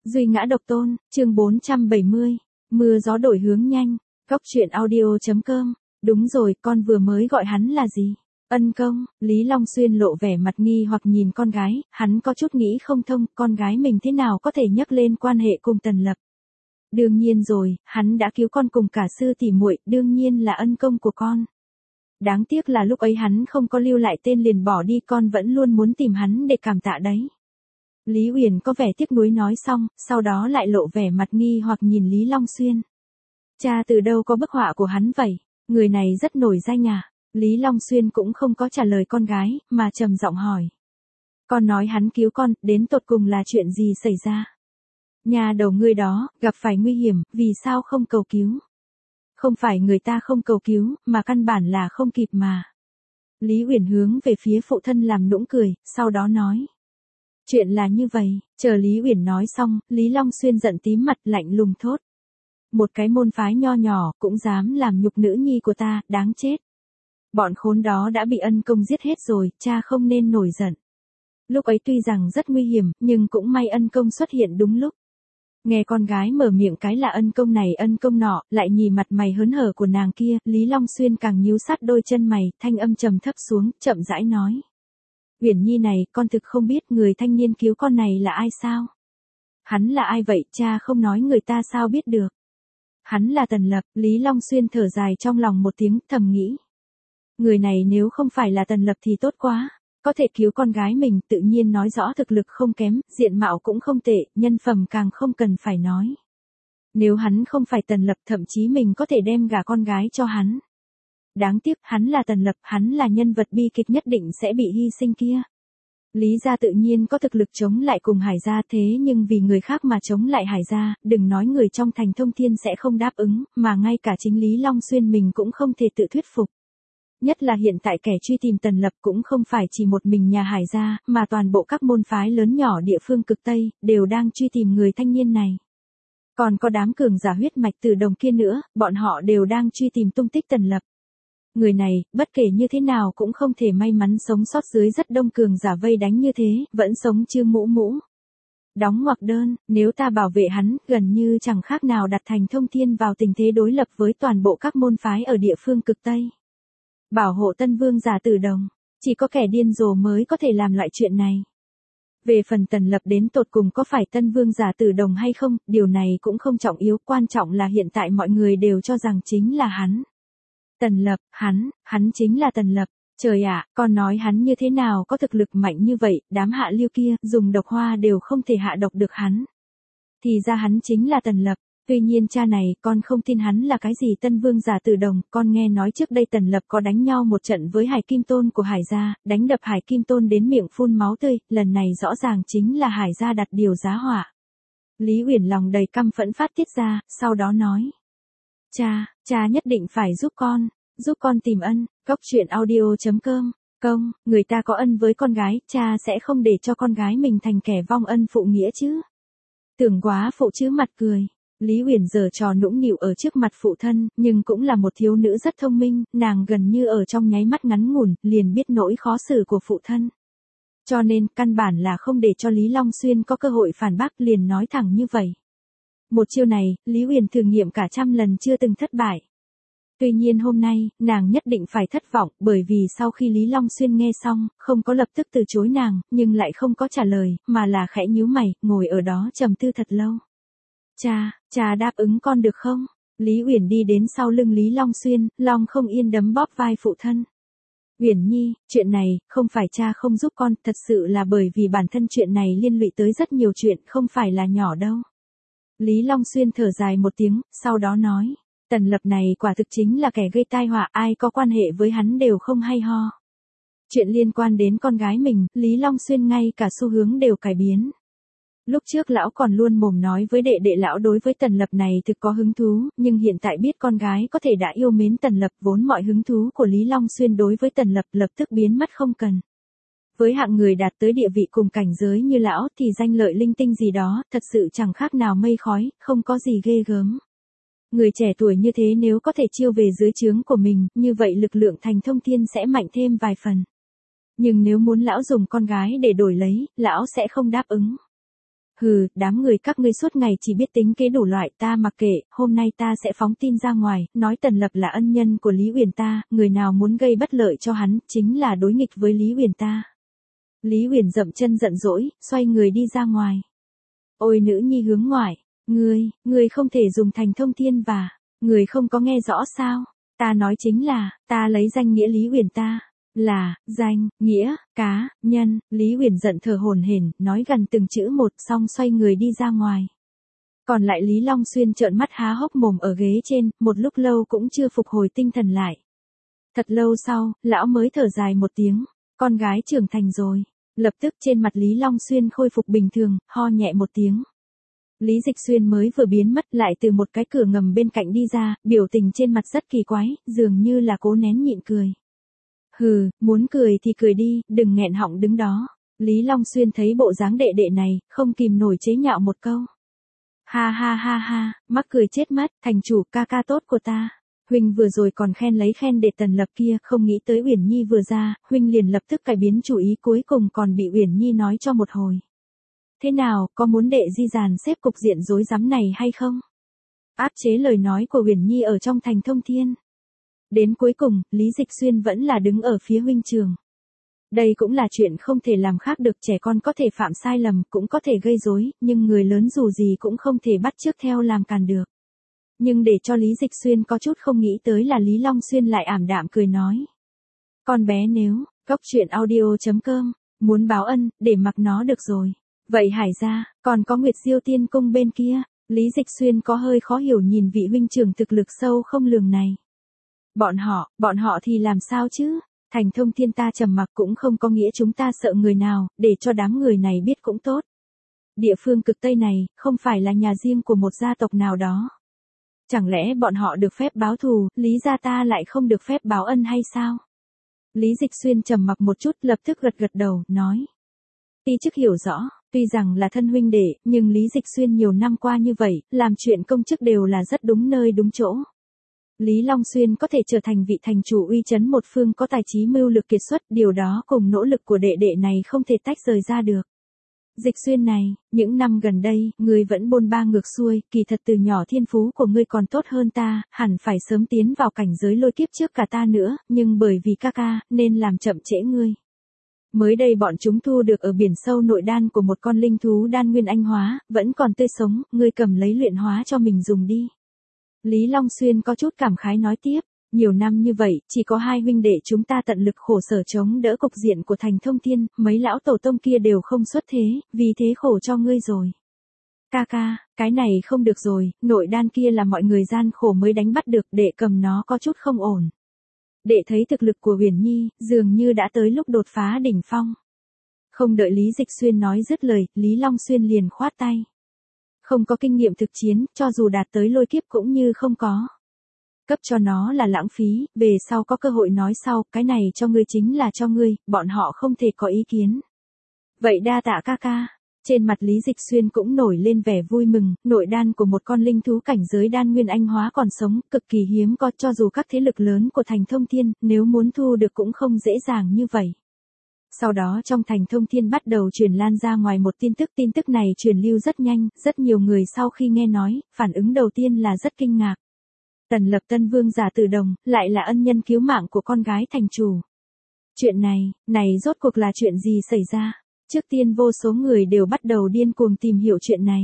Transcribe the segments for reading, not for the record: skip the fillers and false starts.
Duy ngã độc tôn, chương 470. Mưa gió đổi hướng nhanh. Góc truyện audio.com. Đúng rồi, con vừa mới gọi hắn là gì? Ân công. Lý Long Xuyên lộ vẻ mặt nghi hoặc nhìn con gái, hắn có chút nghĩ không thông, con gái mình thế nào có thể nhắc lên quan hệ cùng Tần Lập. Đương nhiên rồi, hắn đã cứu con cùng cả sư tỷ muội, đương nhiên là ân công của con. Đáng tiếc là lúc ấy hắn không có lưu lại tên liền bỏ đi, con vẫn luôn muốn tìm hắn để cảm tạ đấy. Lý Uyển có vẻ tiếc nuối nói xong, sau đó lại lộ vẻ mặt nghi hoặc nhìn Lý Long Xuyên. Cha từ đâu có bức họa của hắn vậy? Người này rất nổi danh à? Lý Long Xuyên cũng không có trả lời con gái, mà trầm giọng hỏi. Con nói hắn cứu con, đến tột cùng là chuyện gì xảy ra? Nhà đầu ngươi đó, gặp phải nguy hiểm, vì sao không cầu cứu? Không phải người ta không cầu cứu, mà căn bản là không kịp mà. Lý Uyển hướng về phía phụ thân làm nũng cười, sau đó nói. Chuyện là như vậy, chờ Lý Uyển nói xong, Lý Long Xuyên giận tím mặt lạnh lùng thốt. Một cái môn phái nho nhỏ, cũng dám làm nhục nữ nhi của ta, đáng chết. Bọn khốn đó đã bị ân công giết hết rồi, cha không nên nổi giận. Lúc ấy tuy rằng rất nguy hiểm, nhưng cũng may ân công xuất hiện đúng lúc. Nghe con gái mở miệng cái là ân công này ân công nọ, lại nhìn mặt mày hớn hở của nàng kia, Lý Long Xuyên càng nhíu sát đôi chân mày, thanh âm trầm thấp xuống, chậm rãi nói. Uyển Nhi này, con thực không biết người thanh niên cứu con này là ai sao? Hắn là ai vậy, cha không nói người ta sao biết được? Hắn là Tần Lập, Lý Long Xuyên thở dài trong lòng một tiếng, thầm nghĩ. Người này nếu không phải là Tần Lập thì tốt quá, có thể cứu con gái mình, tự nhiên nói rõ thực lực không kém, diện mạo cũng không tệ, nhân phẩm càng không cần phải nói. Nếu hắn không phải Tần Lập, thậm chí mình có thể đem gả con gái cho hắn. Đáng tiếc, hắn là Tần Lập, hắn là nhân vật bi kịch nhất định sẽ bị hy sinh kia. Lý gia tự nhiên có thực lực chống lại cùng Hải gia, thế nhưng vì người khác mà chống lại Hải gia, đừng nói người trong thành Thông Thiên sẽ không đáp ứng, mà ngay cả chính Lý Long Xuyên mình cũng không thể tự thuyết phục. Nhất là hiện tại kẻ truy tìm Tần Lập cũng không phải chỉ một mình nhà Hải gia, mà toàn bộ các môn phái lớn nhỏ địa phương cực Tây, đều đang truy tìm người thanh niên này. Còn có đám cường giả huyết mạch Từ Đồng kia nữa, bọn họ đều đang truy tìm tung tích Tần Lập. Người này, bất kể như thế nào cũng không thể may mắn sống sót dưới rất đông cường giả vây đánh như thế, vẫn sống chưa mũ mũ. Đóng ngoặc đơn, nếu ta bảo vệ hắn, gần như chẳng khác nào đặt thành Thông Thiên vào tình thế đối lập với toàn bộ các môn phái ở địa phương cực Tây. Bảo hộ Tân Vương giả Từ Đồng, chỉ có kẻ điên rồ mới có thể làm loại chuyện này. Về phần Tần Lập đến tột cùng có phải Tân Vương giả Từ Đồng hay không, điều này cũng không trọng yếu, quan trọng là hiện tại mọi người đều cho rằng chính là hắn. Tần Lập, hắn chính là Tần Lập. Trời ạ, con nói hắn như thế nào có thực lực mạnh như vậy, đám hạ lưu kia, dùng độc hoa đều không thể hạ độc được hắn. Thì ra hắn chính là Tần Lập. Tuy nhiên cha này, con không tin hắn là cái gì Tân Vương giả Từ Đồng, con nghe nói trước đây Tần Lập có đánh nhau một trận với Hải Kim Tôn của Hải gia, đánh đập Hải Kim Tôn đến miệng phun máu tươi, lần này rõ ràng chính là Hải gia đặt điều giá họa. Lý Uyển lòng đầy căm phẫn phát tiết ra, sau đó nói. Cha nhất định phải giúp con tìm ân. Góc truyện audio.com. Người ta có ân với con gái, cha sẽ không để cho con gái mình thành kẻ vong ân phụ nghĩa chứ. Tưởng quá phụ chứ mặt cười. Lý Uyển giở trò nũng nịu ở trước mặt phụ thân, nhưng cũng là một thiếu nữ rất thông minh, nàng gần như ở trong nháy mắt ngắn ngủn, liền biết nỗi khó xử của phụ thân. Cho nên, căn bản là không để cho Lý Long Xuyên có cơ hội phản bác, liền nói thẳng như vậy. Một chiêu này, Lý Uyển thử nghiệm cả trăm lần chưa từng thất bại. Tuy nhiên hôm nay, nàng nhất định phải thất vọng, bởi vì sau khi Lý Long Xuyên nghe xong, không có lập tức từ chối nàng, nhưng lại không có trả lời, mà là khẽ nhíu mày, ngồi ở đó trầm tư thật lâu. Cha đáp ứng con được không? Lý Uyển đi đến sau lưng Lý Long Xuyên, lòng không yên đấm bóp vai phụ thân. Uyển Nhi, chuyện này, không phải cha không giúp con, thật sự là bởi vì bản thân chuyện này liên lụy tới rất nhiều chuyện, không phải là nhỏ đâu. Lý Long Xuyên thở dài một tiếng, sau đó nói, Tần Lập này quả thực chính là kẻ gây tai họa, ai có quan hệ với hắn đều không hay ho. Chuyện liên quan đến con gái mình, Lý Long Xuyên ngay cả xu hướng đều cải biến. Lúc trước lão còn luôn mồm nói với đệ lão đối với Tần Lập này thực có hứng thú, nhưng hiện tại biết con gái có thể đã yêu mến Tần Lập, vốn mọi hứng thú của Lý Long Xuyên đối với Tần Lập lập tức biến mất không cần. Với hạng người đạt tới địa vị cùng cảnh giới như lão thì danh lợi linh tinh gì đó, thật sự chẳng khác nào mây khói, không có gì ghê gớm. Người trẻ tuổi như thế nếu có thể chiêu về dưới trướng của mình, như vậy lực lượng thành Thông Thiên sẽ mạnh thêm vài phần. Nhưng nếu muốn lão dùng con gái để đổi lấy, lão sẽ không đáp ứng. Hừ, đám người các ngươi suốt ngày chỉ biết tính kế đủ loại, ta mặc kệ, hôm nay ta sẽ phóng tin ra ngoài, nói Tần Lập là ân nhân của Lý Uyển ta, người nào muốn gây bất lợi cho hắn, chính là đối nghịch với Lý Uyển ta. Lý Uyển dậm chân giận dỗi, xoay người đi ra ngoài. Ôi nữ nhi hướng ngoại, ngươi không thể dùng thành thông thiên và, người không có nghe rõ sao, ta nói chính là, ta lấy danh nghĩa Lý Uyển ta. Là, danh, nghĩa, cá, nhân, Lý Uyển giận thở hổn hển, nói gần từng chữ một xong xoay người đi ra ngoài. Còn lại Lý Long Xuyên trợn mắt há hốc mồm ở ghế trên, một lúc lâu cũng chưa phục hồi tinh thần lại. Thật lâu sau, lão mới thở dài một tiếng, con gái trưởng thành rồi. Lập tức trên mặt Lý Long Xuyên khôi phục bình thường, ho nhẹ một tiếng. Lý Dịch Xuyên mới vừa biến mất lại từ một cái cửa ngầm bên cạnh đi ra, biểu tình trên mặt rất kỳ quái, dường như là cố nén nhịn cười. Hừ, muốn cười thì cười đi, đừng nghẹn họng đứng đó. Lý Long Xuyên thấy bộ dáng đệ đệ này, không kìm nổi chế nhạo một câu. Ha ha ha ha, mắc cười chết mất, thành chủ ca ca tốt của ta. Huynh vừa rồi còn lấy khen để Tần Lập kia, không nghĩ tới Uyển Nhi vừa ra, huynh liền lập tức cải biến chủ ý, cuối cùng còn bị Uyển Nhi nói cho một hồi. Thế nào, có muốn đệ di dàn xếp cục diện rối rắm này hay không? Áp chế lời nói của Uyển Nhi ở trong thành thông thiên. Đến cuối cùng, Lý Dịch Xuyên vẫn là đứng ở phía huynh trường. Đây cũng là chuyện không thể làm khác được, trẻ con có thể phạm sai lầm, cũng có thể gây rối, nhưng người lớn dù gì cũng không thể bắt chước theo làm càn được. Nhưng để cho Lý Dịch Xuyên có chút không nghĩ tới là Lý Long Xuyên lại ảm đạm cười nói. Con bé nếu, góc truyện audio.com, muốn báo ân, để mặc nó được rồi. Vậy Hải gia, còn có Nguyệt Diêu Tiên Cung bên kia, Lý Dịch Xuyên có hơi khó hiểu nhìn vị huynh trưởng thực lực sâu không lường này. Bọn họ thì làm sao chứ? Thành thông thiên ta trầm mặc cũng không có nghĩa chúng ta sợ người nào, để cho đám người này biết cũng tốt. Địa phương cực Tây này, không phải là nhà riêng của một gia tộc nào đó. Chẳng lẽ bọn họ được phép báo thù, Lý gia ta lại không được phép báo ân hay sao? Lý Dịch Xuyên trầm mặc một chút lập tức gật đầu, nói. Ti chức hiểu rõ, tuy rằng là thân huynh đệ, nhưng Lý Dịch Xuyên nhiều năm qua như vậy, làm chuyện công chức đều là rất đúng nơi đúng chỗ. Lý Long Xuyên có thể trở thành vị thành chủ uy chấn một phương có tài trí mưu lược kiệt xuất, điều đó cùng nỗ lực của đệ đệ này không thể tách rời ra được. Dịch Xuyên này, những năm gần đây, ngươi vẫn bôn ba ngược xuôi, kỳ thật từ nhỏ thiên phú của ngươi còn tốt hơn ta, hẳn phải sớm tiến vào cảnh giới lôi kiếp trước cả ta nữa, nhưng bởi vì ca ca, nên làm chậm trễ ngươi. Mới đây bọn chúng thu được ở biển sâu nội đan của một con linh thú đan nguyên anh hóa, vẫn còn tươi sống, ngươi cầm lấy luyện hóa cho mình dùng đi. Lý Long Xuyên có chút cảm khái nói tiếp, nhiều năm như vậy, chỉ có hai huynh đệ chúng ta tận lực khổ sở chống đỡ cục diện của thành thông thiên, mấy lão tổ tông kia đều không xuất thế, vì thế khổ cho ngươi rồi. Ca ca, cái này không được rồi, nội đan kia là mọi người gian khổ mới đánh bắt được, đệ cầm nó có chút không ổn. Đệ thấy thực lực của Uyển Nhi, dường như đã tới lúc đột phá đỉnh phong. Không đợi Lý Dịch Xuyên nói dứt lời, Lý Long Xuyên liền khoát tay. Không có kinh nghiệm thực chiến, cho dù đạt tới lôi kiếp cũng như không có. Cấp cho nó là lãng phí, về sau có cơ hội nói sau, cái này cho ngươi chính là cho ngươi, bọn họ không thể có ý kiến. Vậy đa tạ ca ca. Trên mặt Lý Dịch Xuyên cũng nổi lên vẻ vui mừng, nội đan của một con linh thú cảnh giới đan nguyên anh hóa còn sống, cực kỳ hiếm có, cho dù các thế lực lớn của thành thông thiên, nếu muốn thu được cũng không dễ dàng như vậy. Sau đó trong thành thông thiên bắt đầu truyền lan ra ngoài một tin tức này truyền lưu rất nhanh, rất nhiều người sau khi nghe nói, phản ứng đầu tiên là rất kinh ngạc. Tần Lập Tân Vương giả Tử Đồng, lại là ân nhân cứu mạng của con gái thành chủ. Chuyện này rốt cuộc là chuyện gì xảy ra? Trước tiên vô số người đều bắt đầu điên cuồng tìm hiểu chuyện này.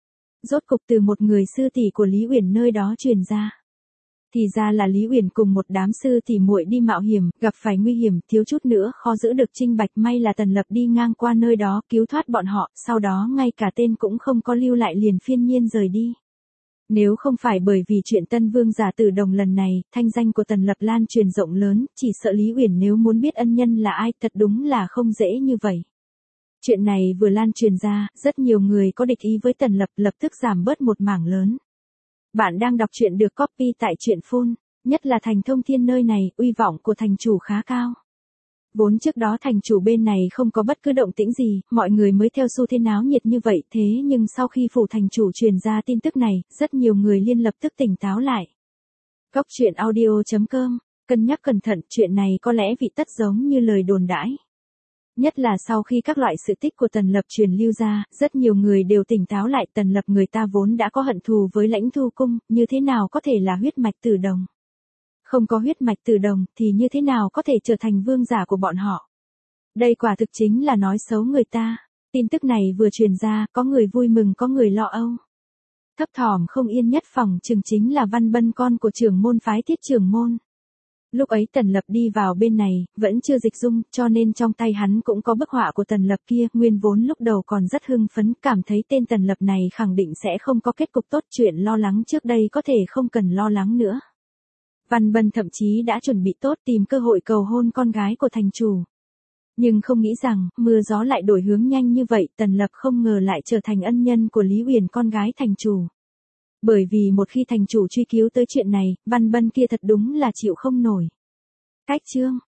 Rốt cục từ một người sư tỷ của Lý Uyển nơi đó truyền ra. Thì ra là Lý Uyển cùng một đám sư tỷ muội đi mạo hiểm, gặp phải nguy hiểm, thiếu chút nữa khó giữ được trinh bạch, may là Tần Lập đi ngang qua nơi đó cứu thoát bọn họ, sau đó ngay cả tên cũng không có lưu lại liền phiên nhiên rời đi. Nếu không phải bởi vì chuyện Tân Vương giả Tử Đồng lần này, thanh danh của Tần Lập lan truyền rộng lớn, chỉ sợ Lý Uyển nếu muốn biết ân nhân là ai, thật đúng là không dễ như vậy. Chuyện này vừa lan truyền ra, rất nhiều người có địch ý với Tần Lập lập tức giảm bớt một mảng lớn. Bạn đang đọc truyện được copy tại truyện Phone, nhất là thành thông thiên nơi này, uy vọng của thành chủ khá cao. Vốn trước đó thành chủ bên này không có bất cứ động tĩnh gì, mọi người mới theo xu thế náo nhiệt như vậy, thế nhưng sau khi phủ thành chủ truyền ra tin tức này, rất nhiều người liên lập tức tỉnh táo lại. Góc truyện audio.com, cân nhắc cẩn thận, chuyện này có lẽ vị tất giống như lời đồn đãi. Nhất là sau khi các loại sự tích của Tần Lập truyền lưu ra, rất nhiều người đều tỉnh táo lại. Tần Lập người ta vốn đã có hận thù với Lãnh Thu Cung, như thế nào có thể là huyết mạch Tử Đồng. Không có huyết mạch Tử Đồng thì như thế nào có thể trở thành vương giả của bọn họ. Đây quả thực chính là nói xấu người ta. Tin tức này vừa truyền ra, có người vui mừng có người lo âu. Thấp thỏm không yên nhất phòng chừng chính là Văn Bân con của trưởng môn phái Thiết trưởng môn. Lúc ấy Tần Lập đi vào bên này, vẫn chưa dịch dung, cho nên trong tay hắn cũng có bức họa của Tần Lập kia, nguyên vốn lúc đầu còn rất hưng phấn, cảm thấy tên Tần Lập này khẳng định sẽ không có kết cục tốt, chuyện lo lắng trước đây có thể không cần lo lắng nữa. Văn Bân thậm chí đã chuẩn bị tốt tìm cơ hội cầu hôn con gái của thành chủ. Nhưng không nghĩ rằng, mưa gió lại đổi hướng nhanh như vậy, Tần Lập không ngờ lại trở thành ân nhân của Lý Uyển con gái thành chủ. Bởi vì một khi thành chủ truy cứu tới chuyện này, Văn Bân kia thật đúng là chịu không nổi. Cách chương